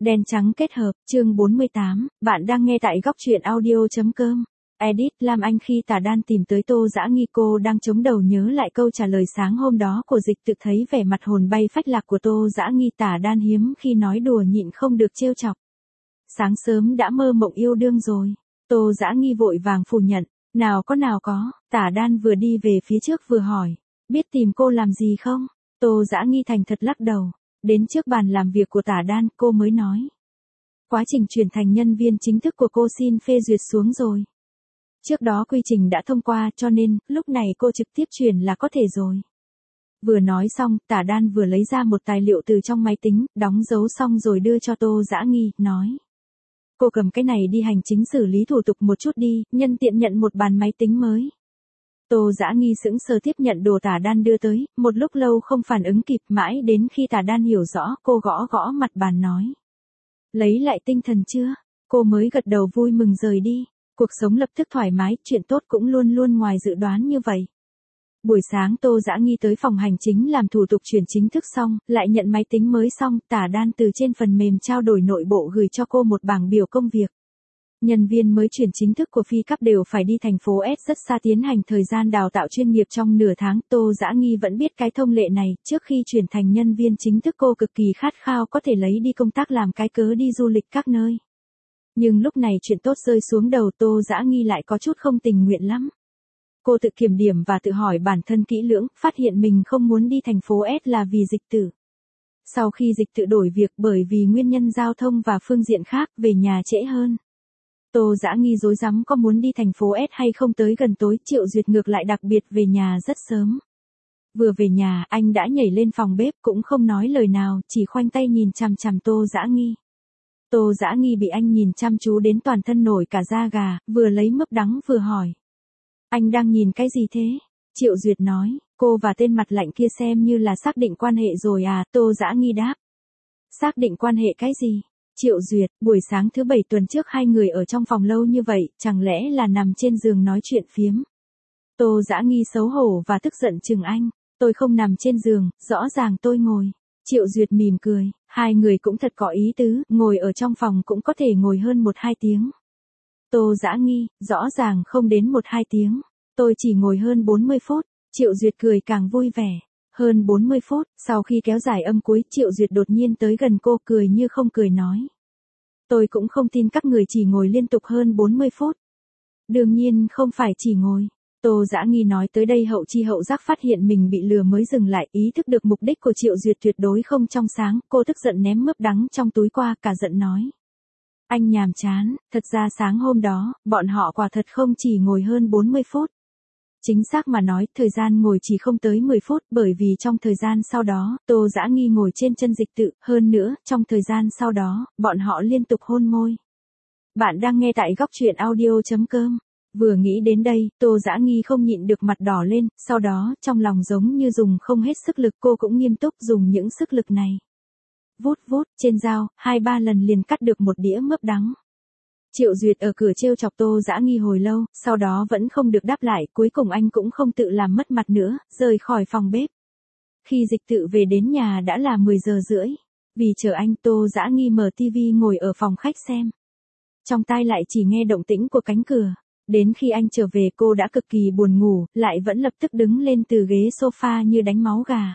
Đen trắng kết hợp, chương 48, bạn đang nghe tại góc truyện audio.com. Edit Lam Anh khi Tả Đan tìm tới Tô Dã Nghi, cô đang chống đầu nhớ lại câu trả lời sáng hôm đó của Dịch Tự, thấy vẻ mặt hồn bay phách lạc của Tô Dã Nghi, Tả Đan hiếm khi nói đùa nhịn không được trêu chọc. Sáng sớm đã mơ mộng yêu đương rồi. Tô Dã Nghi vội vàng phủ nhận, nào có, Tả Đan vừa đi về phía trước vừa hỏi, biết tìm cô làm gì không? Tô Dã Nghi thành thật lắc đầu. Đến trước bàn làm việc của Tả Đan, cô mới nói. Quá trình chuyển thành nhân viên chính thức của cô xin phê duyệt xuống rồi. Trước đó quy trình đã thông qua cho nên, lúc này cô trực tiếp chuyển là có thể rồi. Vừa nói xong, Tả Đan vừa lấy ra một tài liệu từ trong máy tính, đóng dấu xong rồi đưa cho Tô Dã Nghi, nói. Cô cầm cái này đi hành chính xử lý thủ tục một chút đi, nhân tiện nhận một bàn máy tính mới. Tô Dã Nghi sững sờ tiếp nhận đồ Tả Đan đưa tới, một lúc lâu không phản ứng kịp, mãi đến khi Tả Đan hiểu rõ, cô gõ gõ mặt bàn nói. Lấy lại tinh thần chưa? Cô mới gật đầu vui mừng rời đi. Cuộc sống lập tức thoải mái, chuyện tốt cũng luôn luôn ngoài dự đoán như vậy. Buổi sáng Tô Dã Nghi tới phòng hành chính làm thủ tục chuyển chính thức xong, lại nhận máy tính mới xong, Tả Đan từ trên phần mềm trao đổi nội bộ gửi cho cô một bảng biểu công việc. Nhân viên mới chuyển chính thức của Phi Cấp đều phải đi thành phố S rất xa tiến hành thời gian đào tạo chuyên nghiệp trong nửa tháng. Tô Dã Nghi vẫn biết cái thông lệ này, trước khi chuyển thành nhân viên chính thức cô cực kỳ khát khao có thể lấy đi công tác làm cái cớ đi du lịch các nơi. Nhưng lúc này chuyện tốt rơi xuống đầu, Tô Dã Nghi lại có chút không tình nguyện lắm. Cô tự kiểm điểm và tự hỏi bản thân kỹ lưỡng, phát hiện mình không muốn đi thành phố S là vì Dịch Tự. Sau khi Dịch Tự đổi việc bởi vì nguyên nhân giao thông và phương diện khác, về nhà trễ hơn. Tô Dã Nghi rối rắm có muốn đi thành phố S hay không, tới gần tối, Triệu Duyệt ngược lại đặc biệt về nhà rất sớm. Vừa về nhà, anh đã nhảy lên phòng bếp cũng không nói lời nào, chỉ khoanh tay nhìn chằm chằm Tô Dã Nghi. Tô Dã Nghi bị anh nhìn chăm chú đến toàn thân nổi cả da gà, vừa lấy mướp đắng vừa hỏi. Anh đang nhìn cái gì thế? Triệu Duyệt nói, cô và tên mặt lạnh kia xem như là xác định quan hệ rồi à? Tô Dã Nghi đáp. Xác định quan hệ cái gì? Triệu Duyệt, buổi sáng thứ Bảy tuần trước hai người ở trong phòng lâu như vậy, chẳng lẽ là nằm trên giường nói chuyện phiếm? Tô Dã Nghi xấu hổ và tức giận chừng anh, tôi không nằm trên giường, rõ ràng tôi ngồi. Triệu Duyệt mỉm cười, hai người cũng thật có ý tứ, ngồi ở trong phòng cũng có thể ngồi hơn 1-2 tiếng. Tô Dã Nghi, rõ ràng không đến 1-2 tiếng, tôi chỉ ngồi hơn 40 phút, Triệu Duyệt cười càng vui vẻ. Hơn 40 phút, sau khi kéo dài âm cuối, Triệu Duyệt đột nhiên tới gần cô, cười như không cười nói. Tôi cũng không tin các người chỉ ngồi liên tục hơn 40 phút. Đương nhiên không phải chỉ ngồi. Tô Dã Nghi nói tới đây hậu chi hậu giác phát hiện mình bị lừa mới dừng lại, ý thức được mục đích của Triệu Duyệt tuyệt đối không trong sáng, cô tức giận ném mướp đắng trong túi qua, cả giận nói. Anh nhàm chán, thật ra sáng hôm đó, bọn họ quả thật không chỉ ngồi hơn 40 phút. Chính xác mà nói, thời gian ngồi chỉ không tới 10 phút, bởi vì trong thời gian sau đó, Tô Dã Nghi ngồi trên chân Dịch Tự, hơn nữa, trong thời gian sau đó, bọn họ liên tục hôn môi. Bạn đang nghe tại góc truyện audio.com. Vừa nghĩ đến đây, Tô Dã Nghi không nhịn được mặt đỏ lên, sau đó, trong lòng giống như dùng không hết sức lực, cô cũng nghiêm túc dùng những sức lực này. Vút vút, trên dao, 2-3 lần liền cắt được một đĩa mướp đắng. Triệu Duyệt ở cửa trêu chọc Tô Dã Nghi hồi lâu, sau đó vẫn không được đáp lại, cuối cùng anh cũng không tự làm mất mặt nữa, rời khỏi phòng bếp. Khi Dịch Tự về đến nhà đã là 10 giờ rưỡi. Vì chờ anh, Tô Dã Nghi mở tivi ngồi ở phòng khách xem. Trong tai lại chỉ nghe động tĩnh của cánh cửa. Đến khi anh trở về cô đã cực kỳ buồn ngủ, lại vẫn lập tức đứng lên từ ghế sofa như đánh máu gà.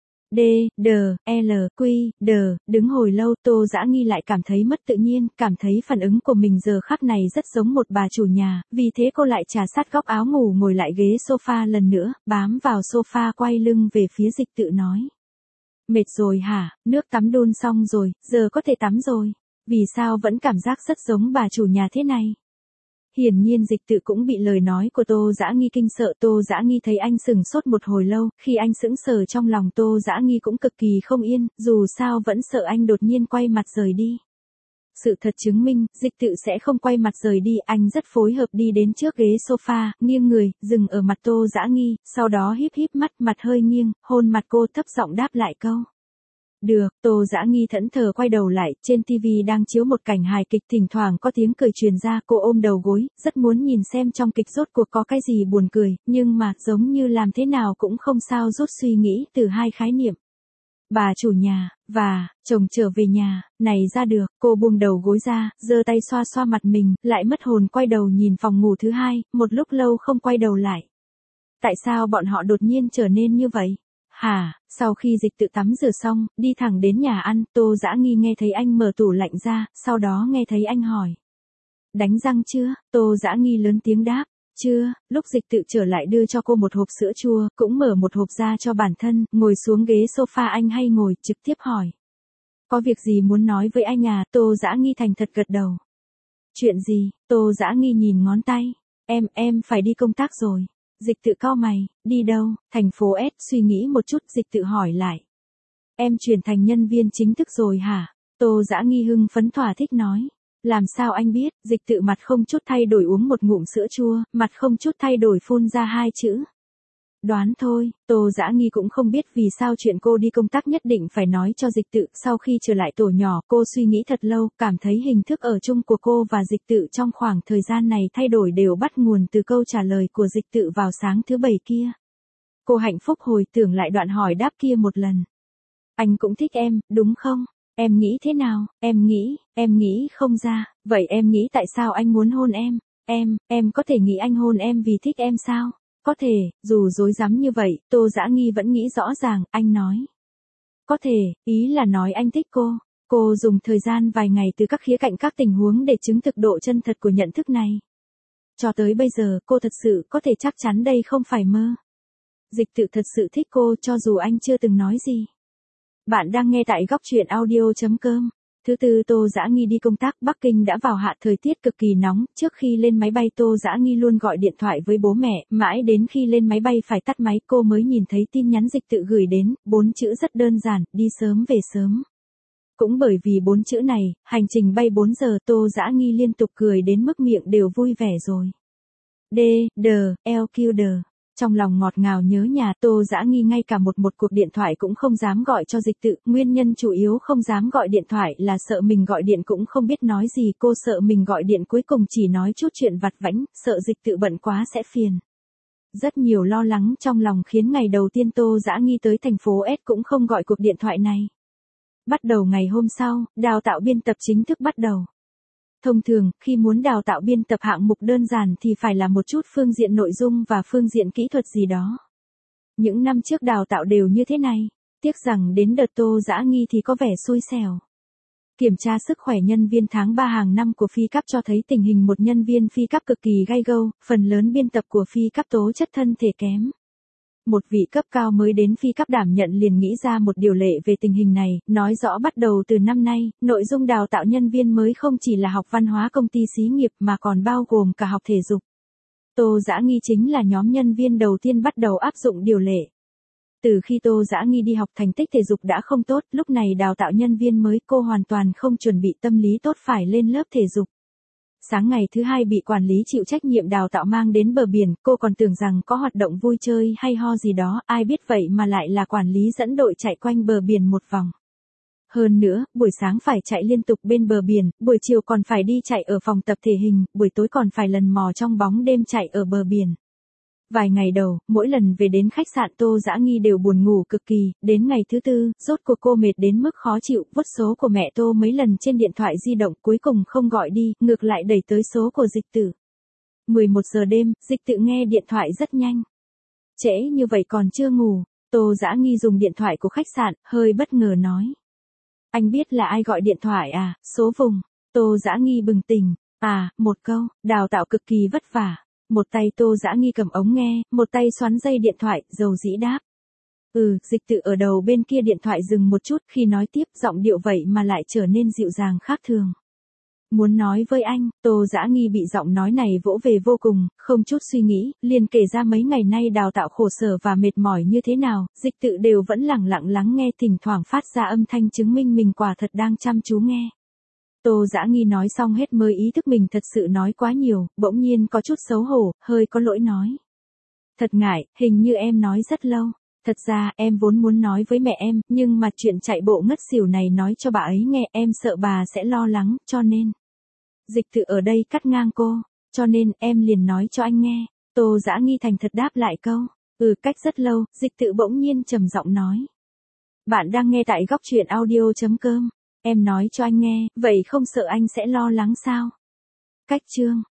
Đứng hồi lâu, Tô Dã Nghi lại cảm thấy mất tự nhiên, cảm thấy phản ứng của mình giờ khắc này rất giống một bà chủ nhà, vì thế cô lại trà sát góc áo ngủ ngồi lại ghế sofa lần nữa, bám vào sofa quay lưng về phía Dịch Tự nói. Mệt rồi hả, nước tắm đun xong rồi, giờ có thể tắm rồi, vì sao vẫn cảm giác rất giống bà chủ nhà thế này? Hiển nhiên Dịch Tự cũng bị lời nói của Tô Dã Nghi kinh sợ. Tô Dã Nghi thấy anh sừng sốt một hồi lâu, khi anh sững sờ trong lòng Tô Dã Nghi cũng cực kỳ không yên, dù sao vẫn sợ anh đột nhiên quay mặt rời đi. Sự thật chứng minh, Dịch Tự sẽ không quay mặt rời đi, anh rất phối hợp đi đến trước ghế sofa, nghiêng người, dừng ở mặt Tô Dã Nghi, sau đó híp híp mắt, mặt hơi nghiêng, hôn mặt cô, thấp giọng đáp lại câu. Được, Tô Dã Nghi thẫn thờ quay đầu lại, trên TV đang chiếu một cảnh hài kịch, thỉnh thoảng có tiếng cười truyền ra, cô ôm đầu gối, rất muốn nhìn xem trong kịch rốt cuộc có cái gì buồn cười, nhưng mà giống như làm thế nào cũng không sao rút suy nghĩ từ hai khái niệm. Bà chủ nhà, và, chồng trở về nhà, này ra được, cô buông đầu gối ra, giơ tay xoa xoa mặt mình, lại mất hồn quay đầu nhìn phòng ngủ thứ hai, một lúc lâu không quay đầu lại. Tại sao bọn họ đột nhiên trở nên như vậy? Hả, sau khi Dịch Tự tắm rửa xong, đi thẳng đến nhà ăn, Tô Dã Nghi nghe thấy anh mở tủ lạnh ra, sau đó nghe thấy anh hỏi. Đánh răng chưa? Tô Dã Nghi lớn tiếng đáp. Chưa, lúc Dịch Tự trở lại đưa cho cô một hộp sữa chua, cũng mở một hộp ra cho bản thân, ngồi xuống ghế sofa anh hay ngồi, trực tiếp hỏi. Có việc gì muốn nói với anh à? Tô Dã Nghi thành thật gật đầu. Chuyện gì? Tô Dã Nghi nhìn ngón tay. Em phải đi công tác rồi. Dịch Tự cau mày, đi đâu? Thành phố S. Suy nghĩ một chút, Dịch Tự hỏi lại. Em chuyển thành nhân viên chính thức rồi hả? Tô Dã Nghi hưng phấn thỏa thích nói. Làm sao anh biết? Dịch Tự mặt không chút thay đổi uống một ngụm sữa chua, mặt không chút thay đổi phun ra hai chữ. Đoán thôi, Tô Dã Nghi cũng không biết vì sao chuyện cô đi công tác nhất định phải nói cho Dịch Tự. Sau khi trở lại tổ nhỏ, cô suy nghĩ thật lâu, cảm thấy hình thức ở chung của cô và Dịch Tự trong khoảng thời gian này thay đổi đều bắt nguồn từ câu trả lời của Dịch Tự vào sáng thứ Bảy kia. Cô hạnh phúc hồi tưởng lại đoạn hỏi đáp kia một lần. Anh cũng thích em, đúng không? Em nghĩ thế nào? Em nghĩ không ra. Vậy em nghĩ tại sao anh muốn hôn em? Em có thể nghĩ anh hôn em vì thích em sao? Có thể, dù dối rắm như vậy, Tô Dã Nghi vẫn nghĩ rõ ràng, anh nói. Có thể, ý là nói anh thích cô. Cô dùng thời gian vài ngày từ các khía cạnh các tình huống để chứng thực độ chân thật của nhận thức này. Cho tới bây giờ, cô thật sự có thể chắc chắn đây không phải mơ. Dịch Tự thật sự thích cô cho dù anh chưa từng nói gì. Bạn đang nghe tại góc truyện audio.com. Thứ tư Tô Dã Nghi đi công tác, Bắc Kinh đã vào hạ thời tiết cực kỳ nóng, trước khi lên máy bay Tô Dã Nghi luôn gọi điện thoại với bố mẹ, mãi đến khi lên máy bay phải tắt máy cô mới nhìn thấy tin nhắn Dịch Tự gửi đến, 4 chữ rất đơn giản, đi sớm về sớm. Cũng bởi vì 4 chữ này, hành trình bay 4 giờ Tô Dã Nghi liên tục cười đến mức miệng đều vui vẻ rồi. Trong lòng ngọt ngào nhớ nhà Tô Dã Nghi ngay cả một cuộc điện thoại cũng không dám gọi cho Dịch Tự, nguyên nhân chủ yếu không dám gọi điện thoại là sợ mình gọi điện cũng không biết nói gì, cô sợ mình gọi điện cuối cùng chỉ nói chút chuyện vặt vãnh, sợ Dịch Tự bận quá sẽ phiền. Rất nhiều lo lắng trong lòng khiến ngày đầu tiên Tô Dã Nghi tới thành phố S cũng không gọi cuộc điện thoại này. Bắt đầu ngày hôm sau, đào tạo biên tập chính thức bắt đầu. Thông thường, khi muốn đào tạo biên tập hạng mục đơn giản thì phải là một chút phương diện nội dung và phương diện kỹ thuật gì đó. Những năm trước đào tạo đều như thế này, tiếc rằng đến đợt Tô Dã Nghi thì có vẻ xui xẻo. Kiểm tra sức khỏe nhân viên tháng 3 hàng năm của phi cấp cho thấy tình hình một nhân viên phi cấp cực kỳ gay go, phần lớn biên tập của phi cấp tố chất thân thể kém. Một vị cấp cao mới đến phi cấp đảm nhận liền nghĩ ra một điều lệ về tình hình này, nói rõ bắt đầu từ năm nay, nội dung đào tạo nhân viên mới không chỉ là học văn hóa công ty xí nghiệp mà còn bao gồm cả học thể dục. Tô Dã Nghi chính là nhóm nhân viên đầu tiên bắt đầu áp dụng điều lệ. Từ khi Tô Dã Nghi đi học thành tích thể dục đã không tốt, lúc này đào tạo nhân viên mới cô hoàn toàn không chuẩn bị tâm lý tốt phải lên lớp thể dục. Sáng ngày thứ hai bị quản lý chịu trách nhiệm đào tạo mang đến bờ biển, cô còn tưởng rằng có hoạt động vui chơi hay ho gì đó, ai biết vậy mà lại là quản lý dẫn đội chạy quanh bờ biển một vòng. Hơn nữa, buổi sáng phải chạy liên tục bên bờ biển, buổi chiều còn phải đi chạy ở phòng tập thể hình, buổi tối còn phải lần mò trong bóng đêm chạy ở bờ biển. Vài ngày đầu, mỗi lần về đến khách sạn Tô Dã Nghi đều buồn ngủ cực kỳ, đến ngày thứ tư, rốt cuộc cô mệt đến mức khó chịu, vứt số của mẹ Tô mấy lần trên điện thoại di động, cuối cùng không gọi đi, ngược lại đẩy tới số của Dịch Tự. 11 giờ đêm, Dịch Tự nghe điện thoại rất nhanh. Trễ như vậy còn chưa ngủ, Tô Dã Nghi dùng điện thoại của khách sạn, hơi bất ngờ nói. Anh biết là ai gọi điện thoại à, số vùng. Tô Dã Nghi bừng tỉnh, một câu, đào tạo cực kỳ vất vả. Một tay Tô Dã Nghi cầm ống nghe, một tay xoắn dây điện thoại, dầu dĩ đáp. Dịch Tự ở đầu bên kia điện thoại dừng một chút, khi nói tiếp giọng điệu vậy mà lại trở nên dịu dàng khác thường. Muốn nói với anh, Tô Dã Nghi bị giọng nói này vỗ về vô cùng, không chút suy nghĩ, liền kể ra mấy ngày nay đào tạo khổ sở và mệt mỏi như thế nào, Dịch Tự đều vẫn lẳng lặng lắng nghe, thỉnh thoảng phát ra âm thanh chứng minh mình quả thật đang chăm chú nghe. Tô Dã Nghi nói xong hết mới ý thức mình thật sự nói quá nhiều, bỗng nhiên có chút xấu hổ, hơi có lỗi nói. Thật ngại, hình như em nói rất lâu. Thật ra, em vốn muốn nói với mẹ em, nhưng mà chuyện chạy bộ ngất xỉu này nói cho bà ấy nghe, em sợ bà sẽ lo lắng, cho nên. Dịch Tự ở đây cắt ngang cô, cho nên em liền nói cho anh nghe. Tô Dã Nghi thành thật đáp lại câu. Cách rất lâu, Dịch Tự bỗng nhiên trầm giọng nói. Bạn đang nghe tại góc chuyện audio.com. Em nói cho anh nghe, vậy không sợ anh sẽ lo lắng sao? Cách chương